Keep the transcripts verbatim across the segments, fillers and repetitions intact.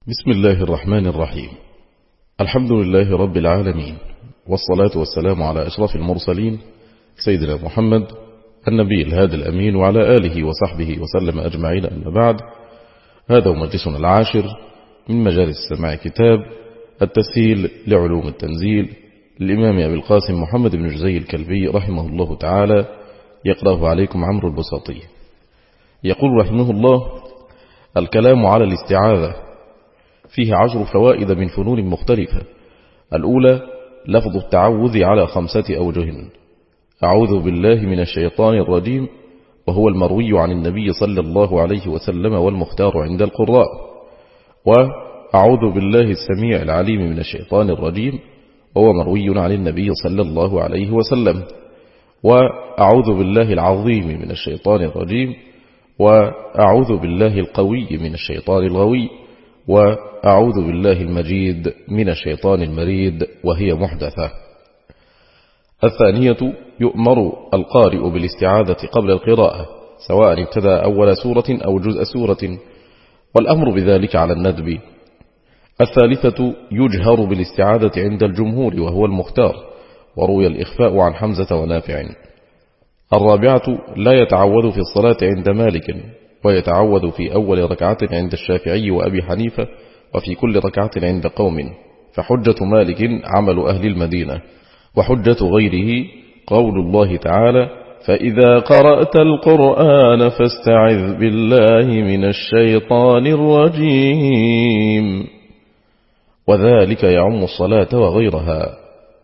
بسم الله الرحمن الرحيم. الحمد لله رب العالمين، والصلاة والسلام على أشرف المرسلين سيدنا محمد النبي الهادي الأمين وعلى آله وصحبه وسلم أجمعين، أما بعد. هذا مجلسنا العاشر من مجالس سماع كتاب التسهيل لعلوم التنزيل للإمام أبي القاسم محمد بن جزي الكلبي رحمه الله تعالى، يقرأه عليكم عمرو البساطي. يقول رحمه الله: الكلام على الاستعاذة فيه عشر فوائد من فنون مختلفة. الأولى: لفظ التعوذ على خمسة أوجه. أعوذ بالله من الشيطان الرجيم، وهو المروي عن النبي صلى الله عليه وسلم والمختار عند القراء. وأعوذ بالله السميع العليم من الشيطان الرجيم، وهو مروي عن النبي صلى الله عليه وسلم. وأعوذ بالله العظيم من الشيطان الرجيم، وأعوذ بالله القوي من الشيطان الغوي، وأعوذ بالله المجيد من الشيطان المريد، وهي محدثة. الثانية: يؤمر القارئ بالاستعاذة قبل القراءة، سواء ابتدأ أول سورة أو جزء سورة، والأمر بذلك على الندب. الثالثة: يجهر بالاستعاذة عند الجمهور وهو المختار، وروي الإخفاء عن حمزة ونافع. الرابعة: لا يتعوذ في الصلاة عند مالك، ويتعوذ في أول ركعة عند الشافعي وأبي حنيفة، وفي كل ركعة عند قوم، فحجة مالك عمل أهل المدينة، وحجة غيره قول الله تعالى: فإذا قرأت القرآن فاستعذ بالله من الشيطان الرجيم، وذلك يعم الصلاة وغيرها.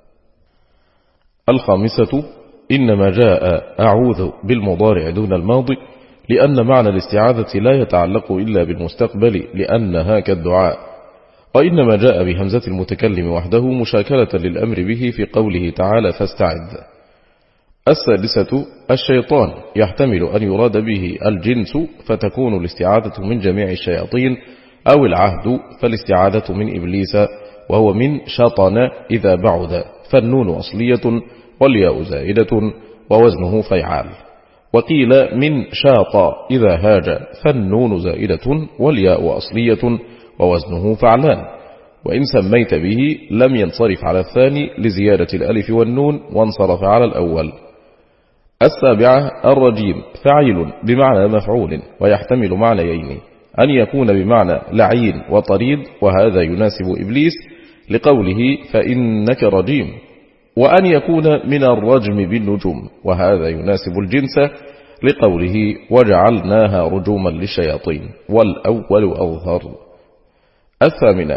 الخامسة: إنما جاء أعوذ بالمضارع دون الماضي، لأن معنى الاستعاذة لا يتعلق إلا بالمستقبل، لأنها كالدعاء. وإنما جاء بهمزة المتكلم وحده مشاكلة للأمر به في قوله تعالى: فاستعذ. السادسة: الشيطان يحتمل أن يراد به الجنس، فتكون الاستعاذة من جميع الشياطين، أو العهد فالاستعاذة من إبليس، وهو من شطن إذا بعد، فالنون أصلية والياء زائدة ووزنه فيعال. وقيل من شاط إذا هاج، فالنون زائدة والياء أصلية ووزنه فعلان. وإن سميت به لم ينصرف على الثاني لزيادة الألف والنون، وانصرف على الأول. السابعة: الرجيم فعيل بمعنى مفعول، ويحتمل معنيين: أن يكون بمعنى لعين وطريد، وهذا يناسب إبليس لقوله فإنك رجيم، وأن يكون من الرجم بالنجوم، وهذا يناسب الجنس لقوله وجعلناها رجوما للشياطين، والأول أظهر. الثامنة: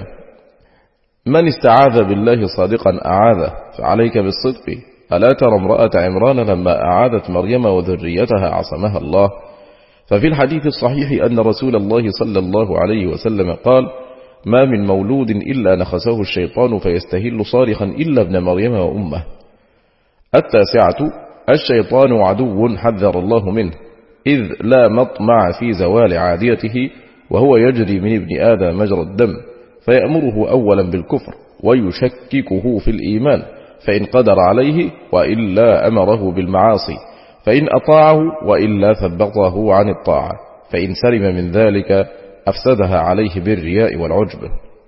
من استعاذ بالله صادقا أعاذه، فعليك بالصدق. ألا ترى امرأة عمران لما أعاذت مريم وذريتها عصمها الله؟ ففي الحديث الصحيح أن رسول الله صلى الله عليه وسلم قال: ما من مولود إلا نخسه الشيطان فيستهل صارخا إلا ابن مريم وأمه. التاسعة: الشيطان عدو حذر الله منه، إذ لا مطمع في زوال عاديته، وهو يجري من ابن آدم مجرى الدم، فيأمره أولا بالكفر ويشككه في الإيمان، فإن قدر عليه، وإلا أمره بالمعاصي، فإن أطاعه، وإلا ثبطه عن الطاعة، فإن سلم من ذلك أفسدها عليه بالرياء والعجب.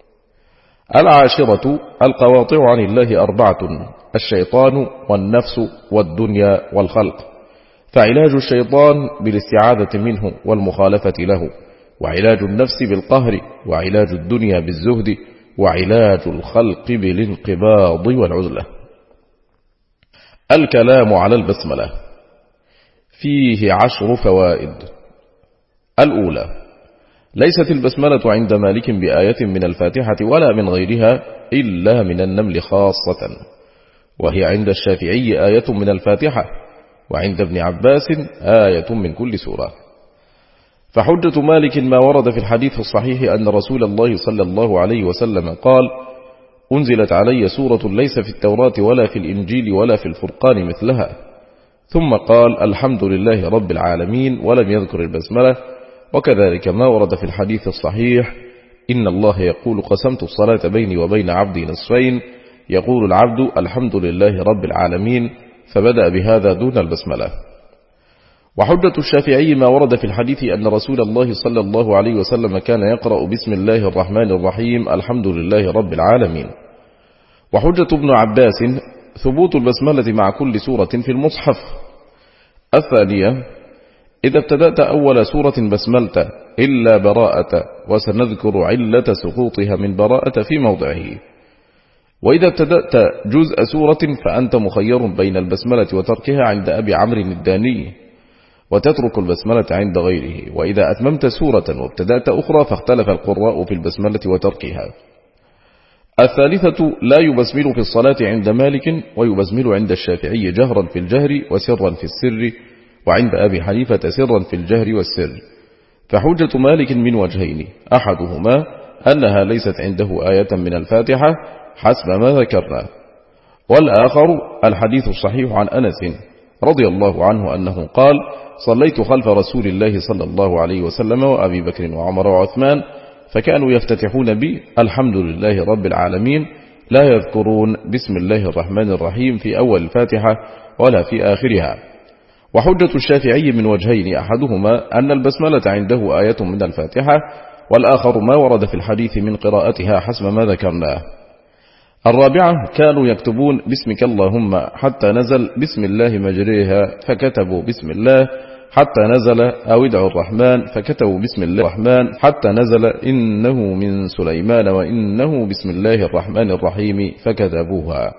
العاشرة: القواطع عن الله أربعة: الشيطان والنفس والدنيا والخلق، فعلاج الشيطان بالاستعاذة منه والمخالفة له، وعلاج النفس بالقهر، وعلاج الدنيا بالزهد، وعلاج الخلق بالانقباض والعزلة. الكلام على البسملة فيه عشر فوائد. الأولى: ليست البسملة عند مالك بآية من الفاتحة ولا من غيرها إلا من النمل خاصة، وهي عند الشافعي آية من الفاتحة، وعند ابن عباس آية من كل سورة. فحجة مالك ما ورد في الحديث الصحيح أن رسول الله صلى الله عليه وسلم قال: أنزلت علي سورة ليس في التوراة ولا في الإنجيل ولا في الفرقان مثلها، ثم قال: الحمد لله رب العالمين، ولم يذكر البسملة. وكذلك ما ورد في الحديث الصحيح: إن الله يقول قسمت الصلاة بيني وبين عبدي نصفين، يقول العبد الحمد لله رب العالمين، فبدأ بهذا دون البسملة. وحجة الشافعي ما ورد في الحديث أن رسول الله صلى الله عليه وسلم كان يقرأ بسم الله الرحمن الرحيم الحمد لله رب العالمين. وحجة ابن عباس ثبوت البسملة مع كل سورة في المصحف. الثانية إذا ابتدأت أول سورة بسملت إلا براءة، وسنذكر علة سقوطها من براءة في موضعه. وإذا ابتدأت جزء سورة فأنت مخير بين البسملة وتركها عند أبي عمرو الداني، وتترك البسملة عند غيره. وإذا أتممت سورة وابتدأت أخرى فاختلف القراء في البسملة وتركها. الثالثة لا يبسمل في الصلاة عند مالك، ويبسمل عند الشافعي جهرا في الجهر وسرا في السر، وعند أبي حنيفة سرا في الجهر والسر. فحجة مالك من وجهين، أحدهما أنها ليست عنده آية من الفاتحة حسب ما ذكرنا، والآخر الحديث الصحيح عن أنس رضي الله عنه أنه قال: صليت خلف رسول الله صلى الله عليه وسلم وأبي بكر وعمر وعثمان فكانوا يفتتحون بي الحمد لله رب العالمين، لا يذكرون بسم الله الرحمن الرحيم في أول الفاتحة ولا في آخرها. وحجة الشافعي من وجهين، أحدهما أن البسملة عنده آية من الفاتحة، والآخر ما ورد في الحديث من قراءتها حسب ما ذكرناه. الرابعة كانوا يكتبون بسمك اللهم حتى نزل بسم الله مجريها فكتبوا بسم الله حتى نزل، أو ادعوا الرحمن فكتبوا بسم الله الرحمن حتى نزل إنه من سليمان وإنه بسم الله الرحمن الرحيم فكتبوها.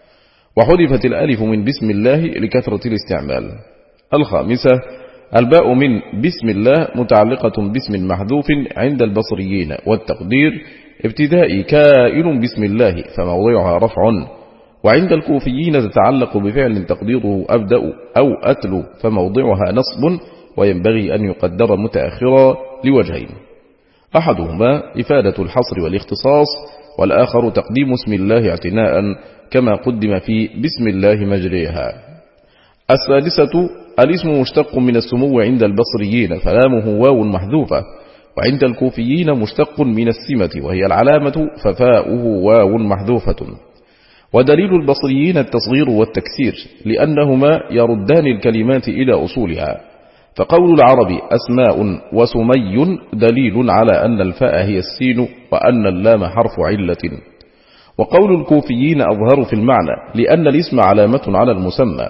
وحذفت الألف من بسم الله لكثرة الاستعمال. الخامسة الباء من بسم الله متعلقة باسم محذوف عند البصريين، والتقدير ابتداء كائن بسم الله فموضعها رفع، وعند الكوفيين تتعلق بفعل تقديره أبدأ أو أتلو فموضعها نصب، وينبغي أن يقدر متأخرا لوجهين، أحدهما إفادة الحصر والاختصاص، والآخر تقديم اسم الله اعتناء كما قدم في بسم الله مجريها. السادسة الاسم مشتق من السمو عند البصريين فلامه واو محذوفة، وعند الكوفيين مشتق من السمة وهي العلامة ففاؤه واو محذوفة. ودليل البصريين التصغير والتكسير لأنهما يردان الكلمات إلى أصولها، فقول العرب أسماء وسمي دليل على أن الفاء هي السين وأن اللام حرف علة. وقول الكوفيين أظهر في المعنى لأن الاسم علامة على المسمى.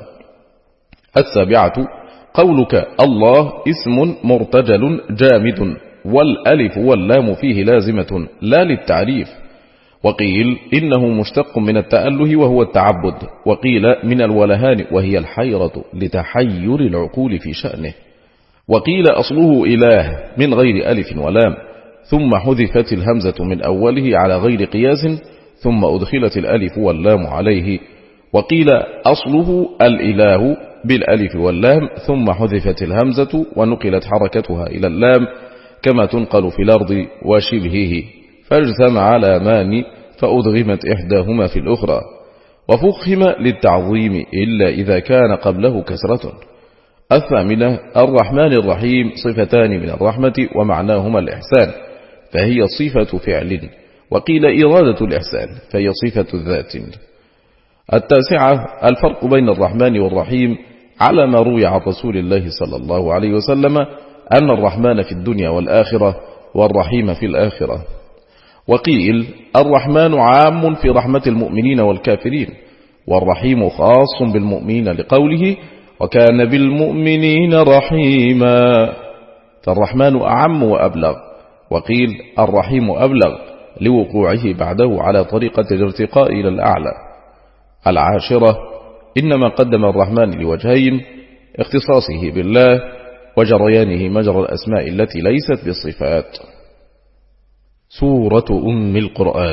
السابعة قولك الله اسم مرتجل جامد، والألف واللام فيه لازمة لا للتعريف. وقيل إنه مشتق من التأله وهو التعبد، وقيل من الولهان وهي الحيرة لتحير العقول في شأنه. وقيل أصله إله من غير ألف ولام، ثم حذفت الهمزة من أوله على غير قياس، ثم أدخلت الألف واللام عليه. وقيل أصله الإله بالألف واللام، ثم حذفت الهمزة ونقلت حركتها إلى اللام كما تنقل في الأرض وشبهه، فاجتمع لامان فأدغمت إحداهما في الأخرى. وفخم للتعظيم إلا إذا كان قبله كسرة. الثامنة الرحمن الرحيم صفتان من الرحمة ومعناهما الإحسان، فهي صفة فعل، وقيل إرادة الإحسان فهي صفة الذات. التاسعة الفرق بين الرحمن والرحيم على ما روي عن رسول الله صلى الله عليه وسلم أن الرحمن في الدنيا والآخرة والرحيم في الآخرة. وقيل الرحمن عام في رحمة المؤمنين والكافرين، والرحيم خاص بالمؤمنين لقوله وكان بالمؤمنين رحيما، فالرحمن أعم وأبلغ. وقيل الرحيم أبلغ لوقوعه بعده على طريقة الارتقاء إلى الأعلى. العاشرة إنما قدم الرحمن لوجهين: اختصاصه بالله وجريانه مجرى الأسماء التي ليست بالصفات. سورة أم القرآن.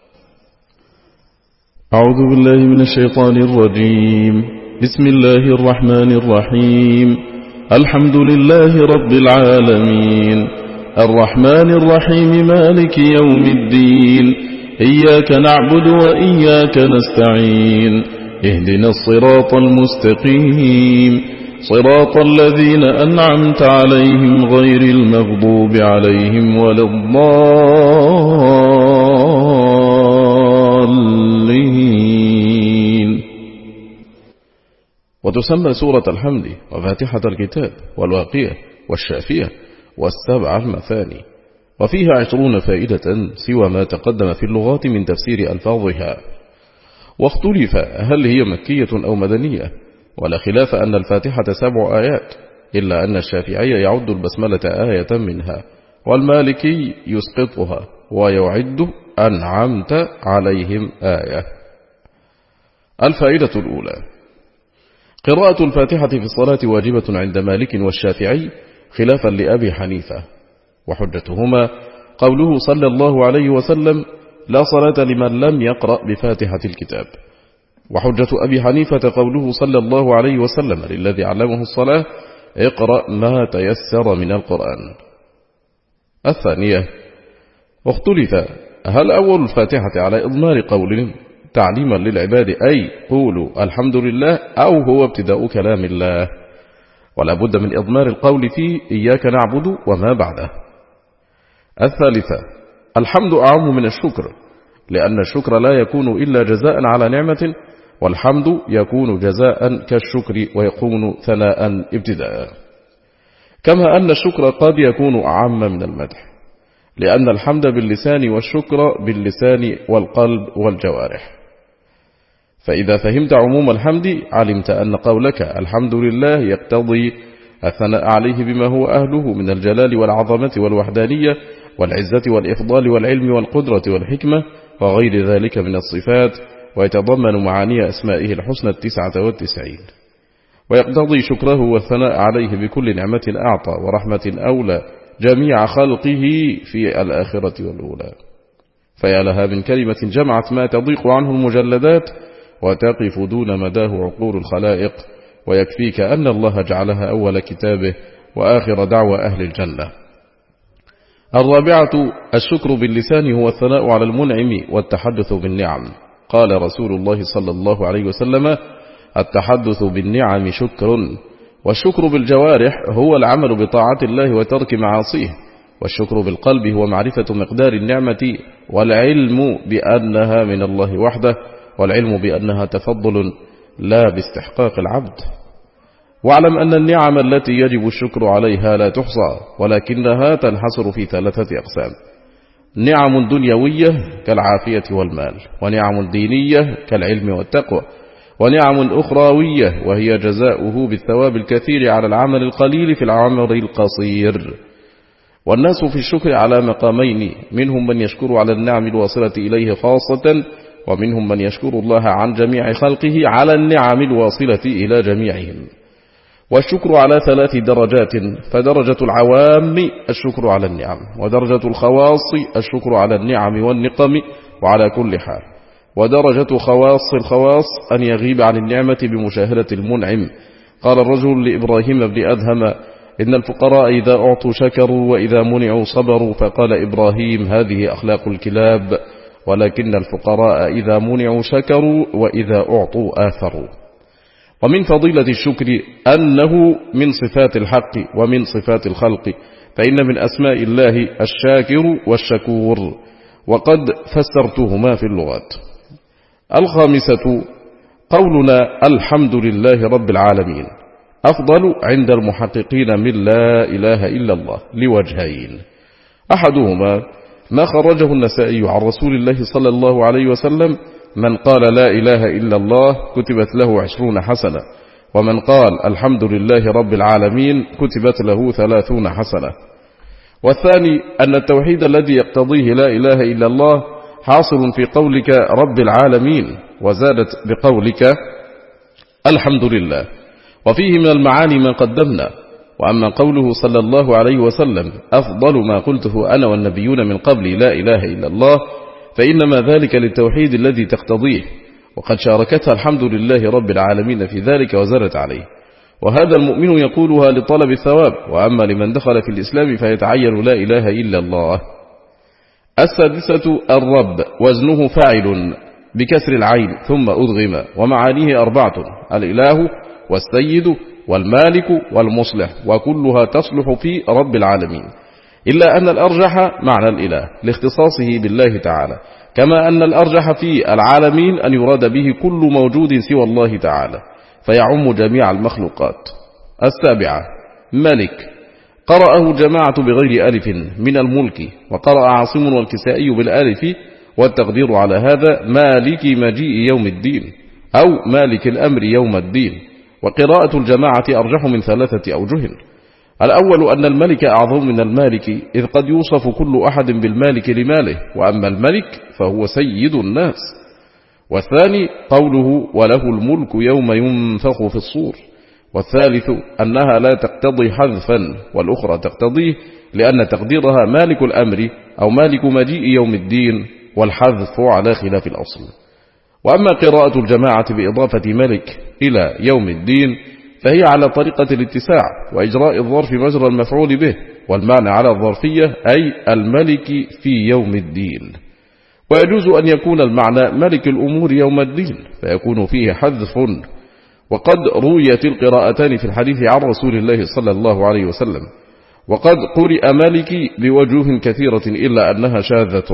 أعوذ بالله من الشيطان الرجيم. بسم الله الرحمن الرحيم. الحمد لله رب العالمين، الرحمن الرحيم، مالك يوم الدين، إياك نعبد وإياك نستعين، اهدنا الصراط المستقيم، صراط الذين أنعمت عليهم غير المغضوب عليهم ولا الضالين. وتسمى سورة الحمد وفاتحة الكتاب والواقية والشافية والسبع المثاني، وفيها عشرون فائدة سوى ما تقدم في اللغات من تفسير ألفاظها. واختلف هل هي مكية أو مدنية، ولا خلاف أن الفاتحة سبع آيات، إلا أن الشافعي يعد البسملة آية منها، والمالكي يسقطها ويعد أنعمت عليهم آية. الفائدة الأولى: قراءة الفاتحة في الصلاة واجبة عند مالك والشافعي خلافا لأبي حنيفة، وحجتهما قوله صلى الله عليه وسلم: لا صلاة لمن لم يقرأ بفاتحة الكتاب. وحجة أبي حنيفة قوله صلى الله عليه وسلم للذي علمه الصلاة: اقرأ ما تيسر من القرآن. الثانية: اختلف هل أول الفاتحة على إضمار قول تعليما للعباد أي قولوا الحمد لله، أو هو ابتداء كلام الله، ولا بد من إضمار القول فيه إياك نعبد وما بعده. الثالثة: الحمد أعم من الشكر، لأن الشكر لا يكون إلا جزاء على نعمة، والحمد يكون جزاء كالشكر ويكون ثناء ابتداء. كما أن الشكر قد يكون أعم من المدح، لأن الحمد باللسان والشكر باللسان والقلب والجوارح. فإذا فهمت عموم الحمد علمت أن قولك الحمد لله يقتضي الثناء عليه بما هو أهله من الجلال والعظمة والوحدانية والعزة والإفضال والعلم والقدرة والحكمة وغير ذلك من الصفات، ويتضمن معاني أسمائه الحسنى التسعة والتسعين. ويقتضي شكره والثناء عليه بكل نعمة أعطى ورحمة أولى جميع خلقه في الآخرة والأولى. فيا لها من كلمة جمعت ما تضيق عنه المجلدات وتقف دون مداه عقول الخلائق، ويكفيك أن الله جعلها أول كتابه وآخر دعوى أهل الجنة. الرابعة: الشكر باللسان هو الثناء على المنعم والتحدث بالنعم. قال رسول الله صلى الله عليه وسلم: التحدث بالنعم شكر. والشكر بالجوارح هو العمل بطاعة الله وترك معاصيه، والشكر بالقلب هو معرفة مقدار النعمة والعلم بأنها من الله وحده، والعلم بأنها تفضل لا باستحقاق العبد. واعلم أن النعم التي يجب الشكر عليها لا تحصى، ولكنها تنحصر في ثلاثة أقسام: نعم دنيوية كالعافية والمال، ونعم دينية كالعلم والتقوى، ونعم أخروية وهي جزاؤه بالثواب الكثير على العمل القليل في العمر القصير. والناس في الشكر على مقامين: منهم من يشكر على النعم الواصلة إليه خاصة، ومنهم من يشكر الله عن جميع خلقه على النعم الواصلة إلى جميعهم. والشكر على ثلاث درجات: فدرجة العوام الشكر على النعم، ودرجة الخواص الشكر على النعم والنقم وعلى كل حال، ودرجة خواص الخواص أن يغيب عن النعمة بمشاهدة المنعم. قال الرجل لإبراهيم بن أدهم: إن الفقراء إذا أعطوا شكروا وإذا منعوا صبروا. فقال إبراهيم: هذه أخلاق الكلاب، ولكن الفقراء إذا منعوا شكروا وإذا أعطوا آثروا. ومن فضيلة الشكر أنه من صفات الحق ومن صفات الخلق، فإن من أسماء الله الشاكر والشكور، وقد فسرتهما في اللغات. الخامسة: قولنا الحمد لله رب العالمين أفضل عند المحققين من لا إله إلا الله لوجهين: أحدهما ما خرجه النسائي عن رسول الله صلى الله عليه وسلم: من قال لا إله إلا الله كتبت له عشرون حسنة، ومن قال الحمد لله رب العالمين كتبت له ثلاثون حسنة. والثاني أن التوحيد الذي يقتضيه لا إله إلا الله حاصل في قولك رب العالمين، وزادت بقولك الحمد لله، وفيه من المعاني ما قدمنا. وأما قوله صلى الله عليه وسلم: أفضل ما قلته أنا والنبيون من قبل لا إله إلا الله، فإنما ذلك للتوحيد الذي تقتضيه، وقد شاركتها الحمد لله رب العالمين في ذلك وزادت عليه. وهذا المؤمن يقولها لطلب الثواب، وأما لمن دخل في الإسلام فيتعين لا إله إلا الله. السادسة: الرب وزنه فاعل بكسر العين ثم أدغم، ومعانيه أربعة: الإله والسيد والمالك والمصلح، وكلها تصلح في رب العالمين، إلا أن الأرجح معنى الإله لاختصاصه بالله تعالى، كما أن الأرجح في العالمين أن يراد به كل موجود سوى الله تعالى، فيعم جميع المخلوقات. السابعة ملك، قرأه جماعة بغير ألف من الملك، وقرأ عاصم والكسائي بالألف، والتقدير على هذا مالك مجيء يوم الدين أو مالك الأمر يوم الدين. وقراءة الجماعة أرجح من ثلاثة أوجه. الأول أن الملك أعظم من المالك، إذ قد يوصف كل أحد بالمالك لماله، وأما الملك فهو سيد الناس. والثاني قوله وله الملك يوم ينفخ في الصور. والثالث أنها لا تقتضي حذفا، والأخرى تقتضيه، لأن تقديرها مالك الأمر أو مالك مجيء يوم الدين، والحذف على خلاف الأصل. وأما قراءة الجماعة بإضافة ملك إلى يوم الدين فهي على طريقة الاتساع وإجراء الظرف مجرى المفعول به، والمعنى على الظرفية أي الملك في يوم الدين. ويجوز أن يكون المعنى ملك الأمور يوم الدين، فيكون فيه حذف. وقد رويت القراءتان في الحديث عن رسول الله صلى الله عليه وسلم، وقد قرئ مالك بوجوه كثيرة إلا أنها شاذة.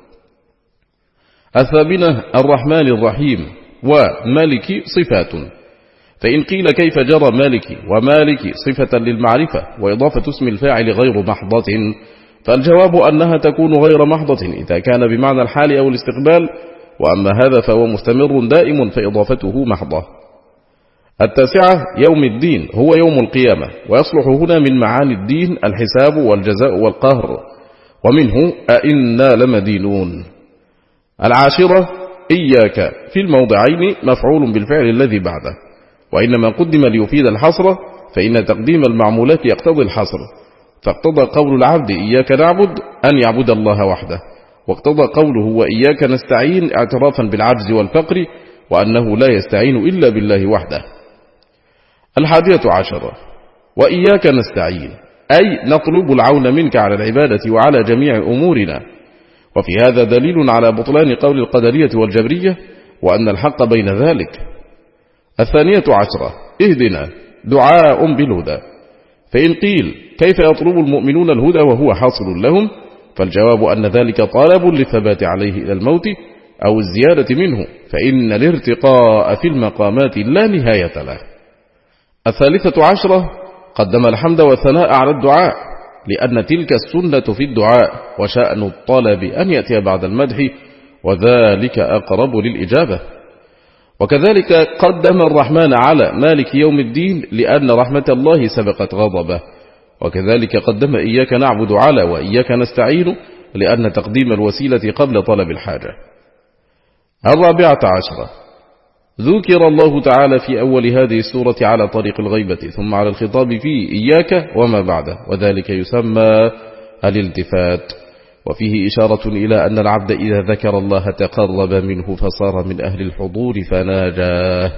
الثامنة الرحمن الرحيم، ومالك صفات، فإن قيل كيف جرى مالك ومالك صفة للمعرفة وإضافة اسم الفاعل غير محضة، فالجواب أنها تكون غير محضة إذا كان بمعنى الحال أو الاستقبال، وأما هذا فهو مستمر دائم فإضافته محضة. التاسعة يوم الدين، هو يوم القيامة، ويصلح هنا من معاني الدين الحساب والجزاء والقهر، ومنه أئنا لمدينون. العاشرة إياك، في الموضعين مفعول بالفعل الذي بعده، وإنما قدم ليفيد الحصر، فإن تقديم المعمولات يقتضي الحصر، فاقتضى قول العبد إياك نعبد أن يعبد الله وحده، واقتضى قوله وإياك نستعين اعترافا بالعجز والفقر، وأنه لا يستعين إلا بالله وحده. الحادية عشرة وإياك نستعين، أي نطلب العون منك على العبادة وعلى جميع أمورنا. وفي هذا دليل على بطلان قول القدرية والجبرية، وأن الحق بين ذلك. الثانية عشرة اهدنا، دعاء بالهدى، فإن قيل كيف يطلب المؤمنون الهدى وهو حاصل لهم، فالجواب أن ذلك طالب للثبات عليه إلى الموت أو الزيادة منه، فإن الارتقاء في المقامات لا نهاية له. الثالثة عشرة قدم الحمد والثناء على الدعاء، لأن تلك السنة في الدعاء، وشأن الطلب أن يأتي بعد المدح، وذلك أقرب للإجابة. وكذلك قدم الرحمن على مالك يوم الدين، لأن رحمة الله سبقت غضبه. وكذلك قدم إياك نعبد على وإياك نستعين، لأن تقديم الوسيلة قبل طلب الحاجة. الرابعة عشرة ذكر الله تعالى في أول هذه السورة على طريق الغيبة، ثم على الخطاب في إياك وما بعده، وذلك يسمى الالتفات، وفيه إشارة إلى أن العبد إذا ذكر الله تقرب منه فصار من أهل الحضور فناجاه.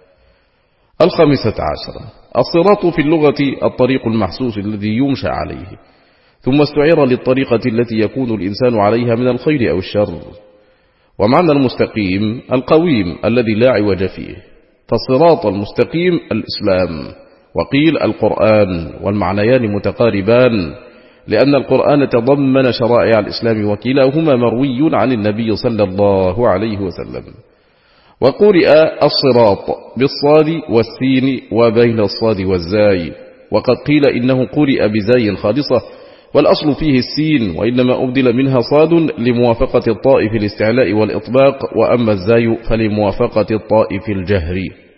الخامسة عشرة الصراط في اللغة الطريق المحسوس الذي يمشى عليه، ثم استعير للطريقة التي يكون الإنسان عليها من الخير أو الشر. ومعنى المستقيم القويم الذي لا عوج فيه، فالصراط المستقيم الإسلام، وقيل القرآن، والمعنيان متقاربان، لأن القرآن تضمن شرائع الإسلام، وكلاهما مروي عن النبي صلى الله عليه وسلم. وقرئ الصراط بالصاد والسين وبين الصاد والزاي، وقد قيل إنه قرئ بزاي خالصة، والأصل فيه السين، وإنما أبدل منها صاد لموافقة الطاء في الاستعلاء والإطباق، وأما الزاي فلموافقة الطاء في الجهر.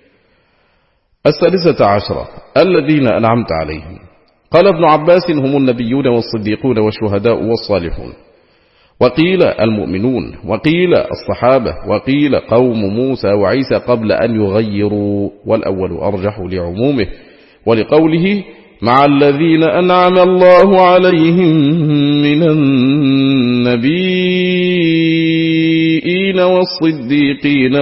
السادسة عشرة الذين أنعمت عليهم، قال ابن عباس هم النبيون والصديقون والشهداء والصالحون، وقيل المؤمنون، وقيل الصحابة، وقيل قوم موسى وعيسى قبل أن يغيروا، والأول أرجح لعمومه، ولقوله مع الذين أنعم الله عليهم من النبيين والصديقين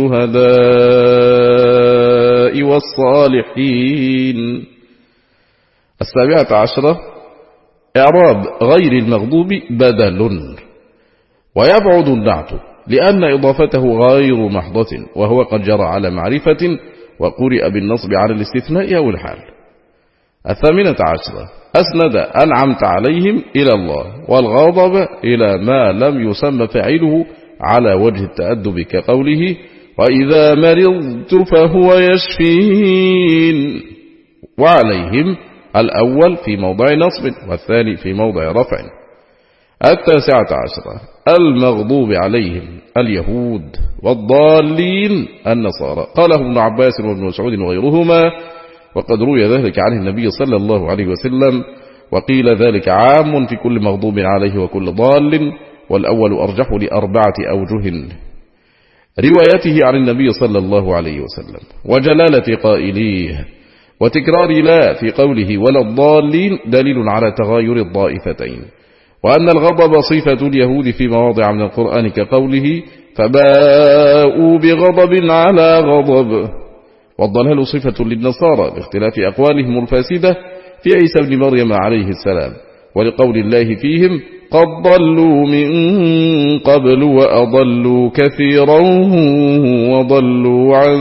والشهداء والصالحين. السابعة عشرة إعراب غير المغضوب بدل، ويبعد النعت لأن إضافته غير محضة، وهو قد جرى على معرفة، وقرئ بالنصب على الاستثناء أو الحال. الثامنة عشرة أسند أنعمت عليهم إلى الله، والغضب إلى ما لم يسمى فاعله على وجه التأدب، كقوله وإذا مرضت فهو يشفين. وعليهم الأول في موضع نصب والثاني في موضع رفع. التاسعة عشرة المغضوب عليهم اليهود والضالين النصارى. قاله ابن عباس وابن مسعود وغيرهما، وقد روي ذلك عن النبي صلى الله عليه وسلم، وقيل ذلك عام في كل مغضوب عليه وكل ضال، والأول أرجح لأربعة أوجه: روايته عن النبي صلى الله عليه وسلم، وجلالة قائليه، وتكرار لا في قوله ولا الضالين دليل على تغاير الضائفتين، وأن الغضب صفة اليهود في مواضع من القرآن كقوله فباءوا بغضب على غضب، والضلال صفة للنصارى باختلاف أقوالهم الفاسدة في عيسى بن مريم عليه السلام، ولقول الله فيهم قد ضلوا من قبل وأضلوا كثيرا وضلوا عن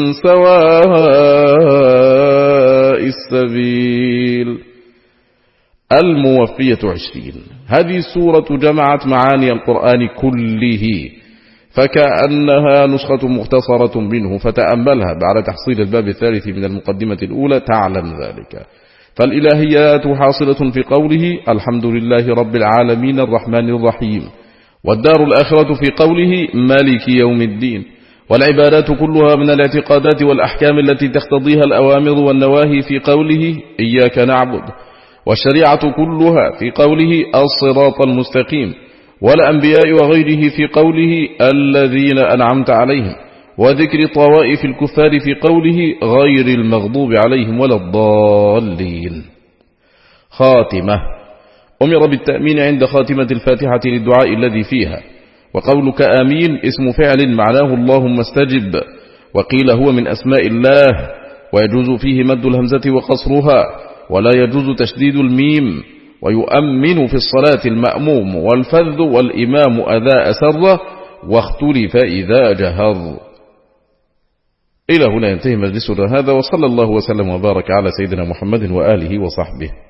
سواء السبيل. الموفية عشرين. هذه السورة جمعت معاني القرآن كله، فكأنها نسخة مختصرة منه، فتأملها بعد تحصيل الباب الثالث من المقدمة الأولى تعلم ذلك. فالإلهيات حاصلة في قوله الحمد لله رب العالمين الرحمن الرحيم، والدار الآخرة في قوله مالك يوم الدين، والعبادات كلها من الاعتقادات والأحكام التي تقتضيها الأوامر والنواهي في قوله إياك نعبد، والشريعة كلها في قوله الصراط المستقيم، والأنبياء وغيره في قوله الذين أنعمت عليهم، وذكر طوائف الكفار في قوله غير المغضوب عليهم ولا الضالين. خاتمة. أمر بالتأمين عند خاتمة الفاتحة للدعاء الذي فيها، وقولك آمين اسم فعل معناه اللهم استجب، وقيل هو من أسماء الله، ويجوز فيه مد الهمزة وقصرها، ولا يجوز تشديد الميم. ويؤمن في الصلاة المأموم والفذ والإمام أذاء سر، واختلف إذا جهر. إلى هنا ينتهي مجلسنا هذا، وصلى الله وسلم وبارك على سيدنا محمد وآله وصحبه.